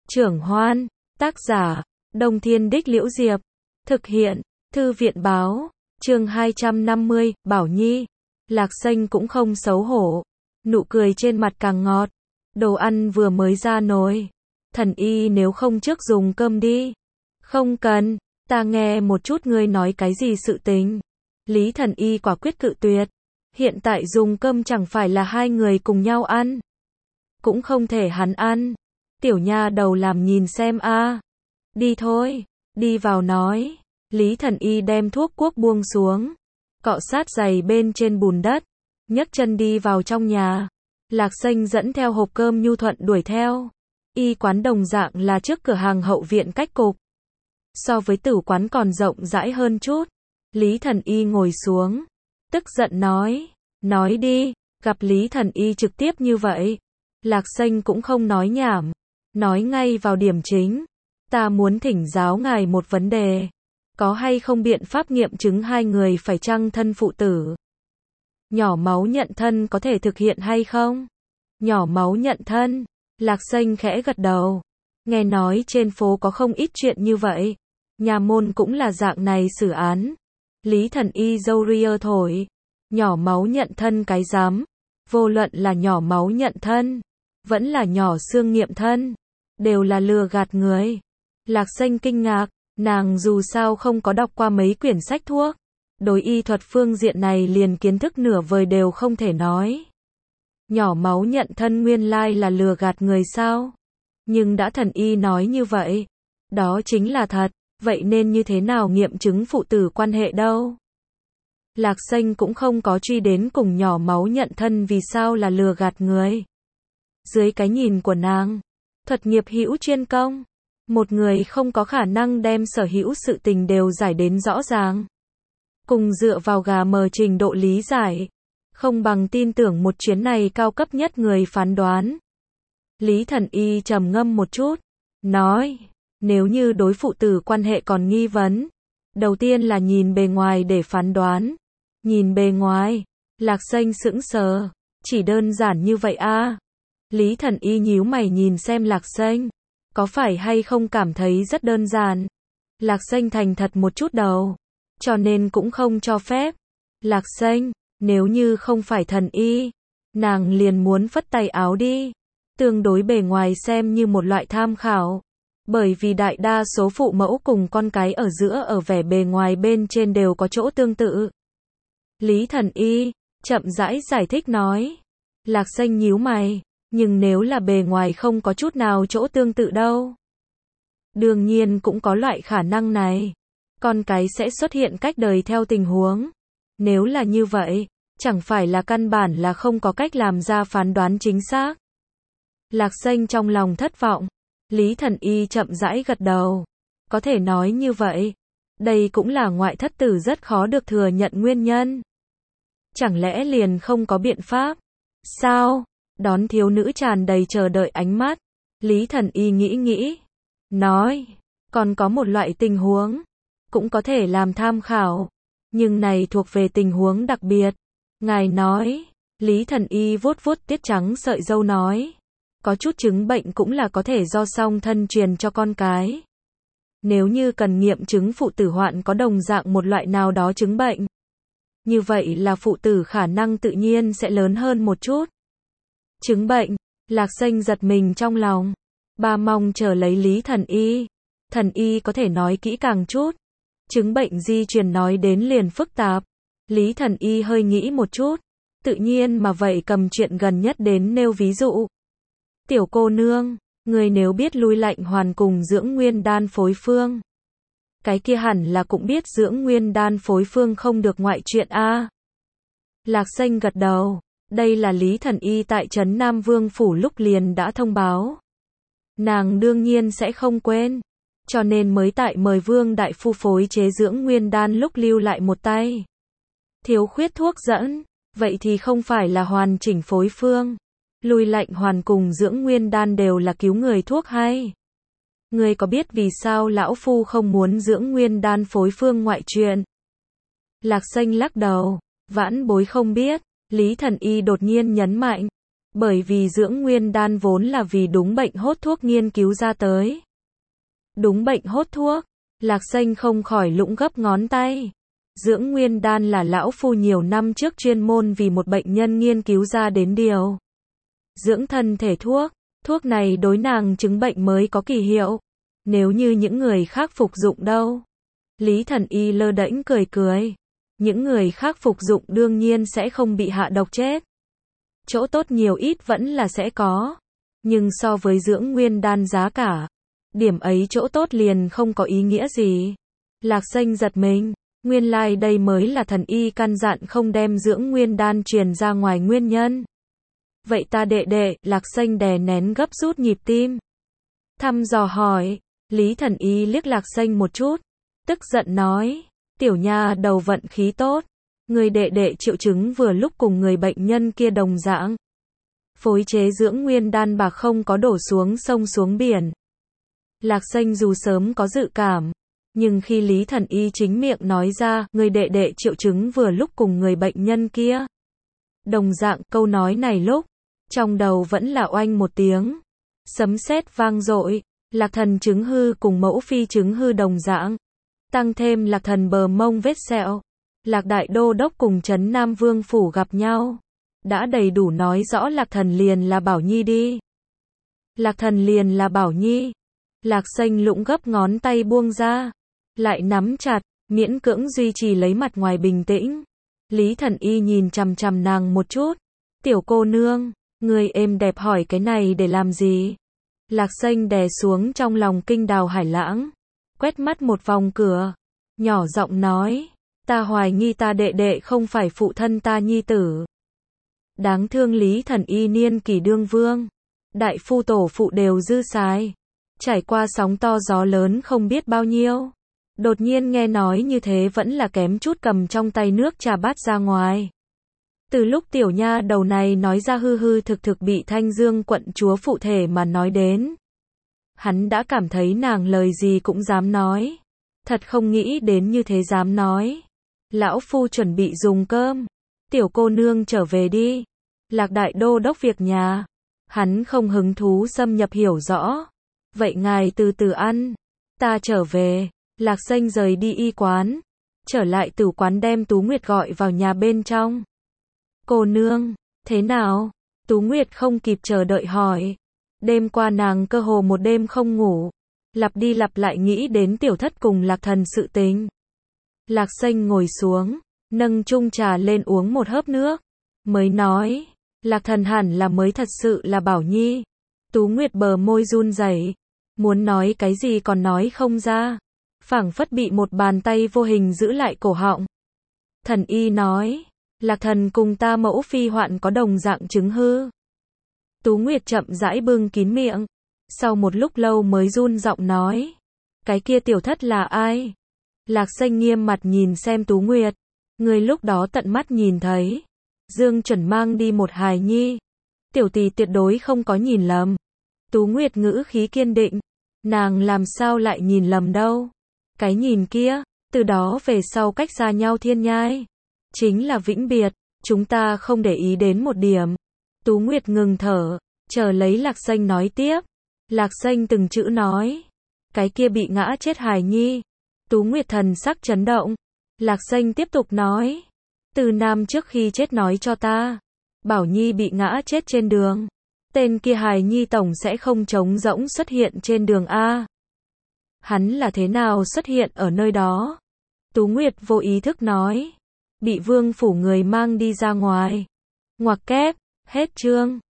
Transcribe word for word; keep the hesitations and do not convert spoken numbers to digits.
Trưởng Hoan, tác giả, Đông Thiên Đích Liễu Diệp, thực hiện, Thư viện Báo, chương hai trăm năm mươi, Bảo Nhi. Lạc Xanh cũng không xấu hổ, nụ cười trên mặt càng ngọt. Đồ ăn vừa mới ra nồi. Thần y nếu không trước dùng cơm đi. Không cần, ta nghe một chút ngươi nói cái gì sự tình. Lý Thần y quả quyết cự tuyệt. Hiện tại dùng cơm chẳng phải là hai người cùng nhau ăn. Cũng không thể hắn ăn. Tiểu nha đầu làm nhìn xem a. Đi thôi, đi vào nói. Lý Thần y đem thuốc cuốc buông xuống, cọ sát giày bên trên bùn đất, nhấc chân đi vào trong nhà. Lạc Xanh dẫn theo hộp cơm nhu thuận đuổi theo. Y quán đồng dạng là trước cửa hàng hậu viện cách cục. So với tử quán còn rộng rãi hơn chút. Lý Thần y ngồi xuống, tức giận nói, nói đi. Gặp Lý Thần y trực tiếp như vậy, Lạc Xanh cũng không nói nhảm, nói ngay vào điểm chính. Ta muốn thỉnh giáo ngài một vấn đề. Có hay không biện pháp nghiệm chứng hai người phải chăng thân phụ tử? Nhỏ máu nhận thân có thể thực hiện hay không? Nhỏ máu nhận thân. Lạc Xanh khẽ gật đầu. Nghe nói trên phố có không ít chuyện như vậy. Nhà môn cũng là dạng này xử án. Lý Thần y râu ria thổi. Nhỏ máu nhận thân cái dám. Vô luận là nhỏ máu nhận thân, vẫn là nhỏ xương nghiệm thân, đều là lừa gạt người. Lạc Xanh kinh ngạc. Nàng dù sao không có đọc qua mấy quyển sách thuốc. Đối y thuật phương diện này liền kiến thức nửa vời đều không thể nói. Nhỏ máu nhận thân nguyên lai là lừa gạt người sao? Nhưng đã thần y nói như vậy, đó chính là thật. Vậy nên như thế nào nghiệm chứng phụ tử quan hệ đâu? Lạc Xanh cũng không có truy đến cùng nhỏ máu nhận thân vì sao là lừa gạt người. Dưới cái nhìn của nàng, thuật nghiệp hữu chuyên công. Một người không có khả năng đem sở hữu sự tình đều giải đến rõ ràng. Cùng dựa vào gà mờ trình độ lý giải. Không bằng tin tưởng một chuyến này cao cấp nhất người phán đoán. Lý Thần y trầm ngâm một chút. Nói, nếu như đối phụ tử quan hệ còn nghi vấn. Đầu tiên là nhìn bề ngoài để phán đoán. Nhìn bề ngoài. Lạc Xanh sững sờ. Chỉ đơn giản như vậy a? Lý Thần y nhíu mày nhìn xem Lạc Xanh. Có phải hay không cảm thấy rất đơn giản? Lạc Xanh thành thật một chút đầu. Cho nên cũng không cho phép. Lạc Xanh, nếu như không phải thần y, nàng liền muốn phất tay áo đi. Tương đối bề ngoài xem như một loại tham khảo. Bởi vì đại đa số phụ mẫu cùng con cái ở giữa ở vẻ bề ngoài bên trên đều có chỗ tương tự. Lý Thần y, chậm rãi giải thích nói. Lạc Xanh nhíu mày. Nhưng nếu là bề ngoài không có chút nào chỗ tương tự đâu. Đương nhiên cũng có loại khả năng này. Con cái sẽ xuất hiện cách đời theo tình huống. Nếu là như vậy, chẳng phải là căn bản là không có cách làm ra phán đoán chính xác. Lạc Xanh trong lòng thất vọng. Lý Thần y chậm rãi gật đầu. Có thể nói như vậy. Đây cũng là ngoại thất tử rất khó được thừa nhận nguyên nhân. Chẳng lẽ liền không có biện pháp? Sao? Đón thiếu nữ tràn đầy chờ đợi ánh mắt. Lý Thần y nghĩ nghĩ. Nói, còn có một loại tình huống. Cũng có thể làm tham khảo. Nhưng này thuộc về tình huống đặc biệt. Ngài nói. Lý Thần y vuốt vuốt tiết trắng sợi râu nói. Có chút chứng bệnh cũng là có thể do song thân truyền cho con cái. Nếu như cần nghiệm chứng phụ tử hoạn có đồng dạng một loại nào đó chứng bệnh. Như vậy là phụ tử khả năng tự nhiên sẽ lớn hơn một chút. Chứng bệnh. Lạc Xanh giật mình trong lòng. Bà mong chờ lấy Lý Thần y. Thần y có thể nói kỹ càng chút. Chứng bệnh di truyền nói đến liền phức tạp. Lý Thần y hơi nghĩ một chút. Tự nhiên mà vậy cầm chuyện gần nhất đến nêu ví dụ. Tiểu cô nương, người nếu biết lui lạnh hoàn cùng dưỡng nguyên đan phối phương. Cái kia hẳn là cũng biết dưỡng nguyên đan phối phương không được ngoại chuyện a. Lạc Xanh gật đầu. Đây là Lý Thần y tại trấn Nam Vương Phủ lúc liền đã thông báo. Nàng đương nhiên sẽ không quên. Cho nên mới tại mời Vương Đại Phu phối chế dưỡng nguyên đan lúc lưu lại một tay. Thiếu khuyết thuốc dẫn. Vậy thì không phải là hoàn chỉnh phối phương. Lui lạnh hoàn cùng dưỡng nguyên đan đều là cứu người thuốc hay. Người có biết vì sao lão phu không muốn dưỡng nguyên đan phối phương ngoại truyền? Lạc Xanh lắc đầu. Vãn bối không biết. Lý Thần y đột nhiên nhấn mạnh. Bởi vì dưỡng nguyên đan vốn là vì đúng bệnh hốt thuốc nghiên cứu ra tới. Đúng bệnh hốt thuốc, Lạc Xanh không khỏi lũng gấp ngón tay. Dưỡng nguyên đan là lão phu nhiều năm trước chuyên môn vì một bệnh nhân nghiên cứu ra đến điều. Dưỡng thân thể thuốc, thuốc này đối nàng chứng bệnh mới có kỳ hiệu. Nếu như những người khác phục dụng đâu? Lý Thần Y lơ đễnh cười cười. Những người khác phục dụng đương nhiên sẽ không bị hạ độc chết. Chỗ tốt nhiều ít vẫn là sẽ có. Nhưng so với dưỡng nguyên đan giá cả, điểm ấy chỗ tốt liền không có ý nghĩa gì. Lạc Xanh giật mình. Nguyên lai like đây mới là thần y căn dặn không đem dưỡng nguyên đan truyền ra ngoài nguyên nhân. Vậy ta đệ đệ, Lạc Xanh đè nén gấp rút nhịp tim. Thăm dò hỏi, Lý Thần Y liếc Lạc Xanh một chút, tức giận nói, tiểu nha đầu vận khí tốt. Người đệ đệ triệu chứng vừa lúc cùng người bệnh nhân kia đồng dạng. Phối chế dưỡng nguyên đan bạc không có đổ xuống sông xuống biển. Lạc Xanh dù sớm có dự cảm, nhưng khi Lý Thần Y chính miệng nói ra, người đệ đệ triệu chứng vừa lúc cùng người bệnh nhân kia đồng dạng, câu nói này lúc, trong đầu vẫn là oanh một tiếng. Sấm sét vang dội, Lạc Thần chứng hư cùng mẫu phi chứng hư đồng dạng. Tăng thêm Lạc Thần bờ mông vết sẹo. Lạc Đại Đô Đốc cùng Trấn Nam Vương Phủ gặp nhau. Đã đầy đủ nói rõ Lạc Thần liền là Bảo Nhi đi. Lạc Thần liền là Bảo Nhi. Lạc Xanh lũng gấp ngón tay buông ra. Lại nắm chặt, miễn cưỡng duy trì lấy mặt ngoài bình tĩnh. Lý Thần Y nhìn chằm chằm nàng một chút. Tiểu cô nương, người êm đẹp hỏi cái này để làm gì? Lạc Xanh đè xuống trong lòng kinh đào hải lãng. Quét mắt một vòng cửa. Nhỏ giọng nói. Ta hoài nghi ta đệ đệ không phải phụ thân ta nhi tử. Đáng thương Lý Thần Y niên kỷ đương vương. Đại phu tổ phụ đều dư sái. Trải qua sóng to gió lớn không biết bao nhiêu. Đột nhiên nghe nói như thế vẫn là kém chút cầm trong tay nước trà bát ra ngoài. Từ lúc tiểu nha đầu này nói ra hư hư thực thực bị Thanh Dương quận chúa phụ thể mà nói đến. Hắn đã cảm thấy nàng lời gì cũng dám nói. Thật không nghĩ đến như thế dám nói. Lão phu chuẩn bị dùng cơm. Tiểu cô nương trở về đi. Lạc Đại Đô Đốc việc nhà. Hắn không hứng thú xâm nhập hiểu rõ. Vậy ngài từ từ ăn. Ta trở về. Lạc Xanh rời đi y quán. Trở lại tử quán đem Tú Nguyệt gọi vào nhà bên trong. Cô nương, thế nào? Tú Nguyệt không kịp chờ đợi hỏi. Đêm qua nàng cơ hồ một đêm không ngủ. Lặp đi lặp lại nghĩ đến tiểu thất cùng Lạc Thần sự tình. Lạc Xanh ngồi xuống, nâng chung trà lên uống một hớp nước. Mới nói, Lạc Thần hẳn là mới thật sự là Bảo Nhi. Tú Nguyệt bờ môi run rẩy, muốn nói cái gì còn nói không ra. Phảng phất bị một bàn tay vô hình giữ lại cổ họng. Thần Y nói, Lạc Thần cùng ta mẫu phi hoạn có đồng dạng chứng hư. Tú Nguyệt chậm rãi bưng kín miệng. Sau một lúc lâu mới run giọng nói. Cái kia tiểu thất là ai? Lạc Xanh nghiêm mặt nhìn xem Tú Nguyệt. Người lúc đó tận mắt nhìn thấy. Dương chuẩn mang đi một hài nhi. Tiểu tỷ tuyệt đối không có nhìn lầm. Tú Nguyệt ngữ khí kiên định. Nàng làm sao lại nhìn lầm đâu. Cái nhìn kia, từ đó về sau cách xa nhau thiên nhai. Chính là vĩnh biệt, chúng ta không để ý đến một điểm. Tú Nguyệt ngừng thở, chờ lấy Lạc Xanh nói tiếp. Lạc Xanh từng chữ nói. Cái kia bị ngã chết hài nhi. Tú Nguyệt thần sắc chấn động. Lạc Xanh tiếp tục nói. Từ Nam trước khi chết nói cho ta. Bảo Nhi bị ngã chết trên đường. Tên kia hài nhi tổng sẽ không trống rỗng xuất hiện trên đường A. Hắn là thế nào xuất hiện ở nơi đó? Tú Nguyệt vô ý thức nói. Bị vương phủ người mang đi ra ngoài. Ngoặc kép, hết chương.